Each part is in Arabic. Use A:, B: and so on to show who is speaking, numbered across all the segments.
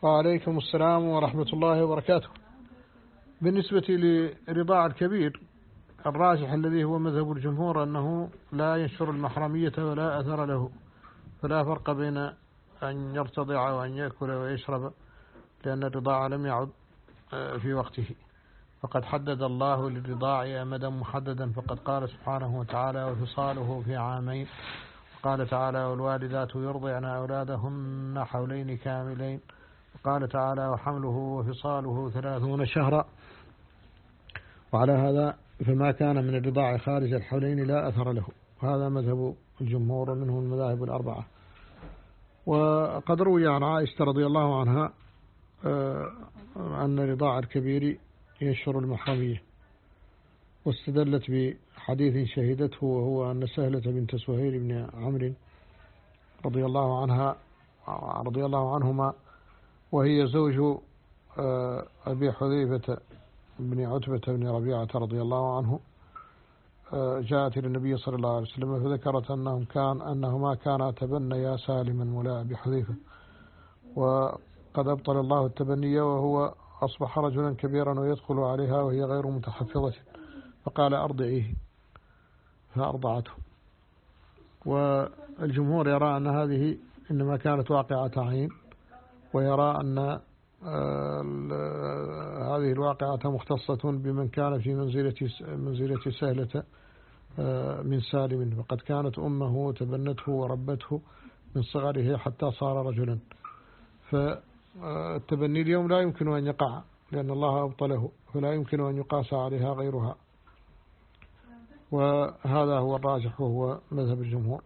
A: وعليكم السلام ورحمة الله وبركاته. بالنسبة لرضاع الكبير، الراجح الذي هو مذهب الجمهور أنه لا ينشر المحرمية ولا أثر له، فلا فرق بين أن يرتضع وأن يأكل ويشرب، لأن الرضاع لم يعد في وقته. فقد حدد الله للرضاع أمدا محددا، فقد قال سبحانه وتعالى: وفصاله في عامين. قال تعالى: والوالدات يرضعن أولادهن حولين كاملين. قال تعالى: وحمله وفصاله 30 شهرا. وعلى هذا فما كان من الرضاع خارج الحولين لا أثر له. هذا مذهب الجمهور، منهم المذاهب الأربعة. وقد روي عن عائشة رضي الله عنها أن رضاع الكبير ينشر المحرمية، واستدلت بحديث شهدته، وهو أن سهلة بنت سهيل بن عمرو رضي الله عنهما، وهي زوج أبي حذيفة بن عتبة بن ربيعة رضي الله عنه، جاءت إلى النبي صلى الله عليه وسلم فذكرت أنهما كانا تبنيا سالما مولى أبي حذيفة، وقد أبطل الله التبني، وهو أصبح رجلا كبيرا ويدخل عليها وهي غير متحفظة، فقال: أرضعيه، فأرضعته. والجمهور يرى أن هذه إنما كانت واقعة عين، ويرى أن هذه الواقعة مختصة بمن كان في منزلة سهلة من سالم، وقد كانت أمه تبنته وربته من صغره حتى صار رجلا. فالتبني اليوم لا يمكن أن يقع، لأن الله أبطله، فلا يمكن أن يقاس عليها غيرها. وهذا هو الراجح، وهو مذهب الجمهور.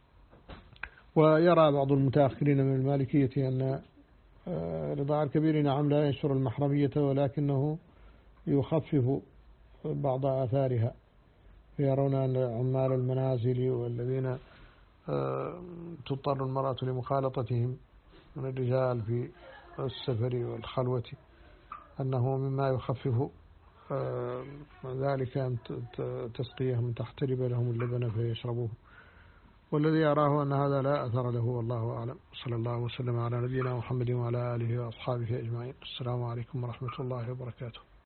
A: ويرى بعض المتأخرين من المالكية أن رضاع الكبير نعم لا ينشر المحرمية، ولكنه يخفف بعض آثارها، يرون أن عمال المنازل والذين تضطر المرأة لمخالطتهم من الرجال في السفر والخلوة أنه مما يخفف ذلك أن تسقيهم، تحترب لهم اللبن فيشربوه. والذي يراه أن هذا لا أثر له، والله أعلم. صلى الله وسلم على نبينا محمد وعلى آله وأصحابه أجمعين. السلام عليكم ورحمة الله وبركاته.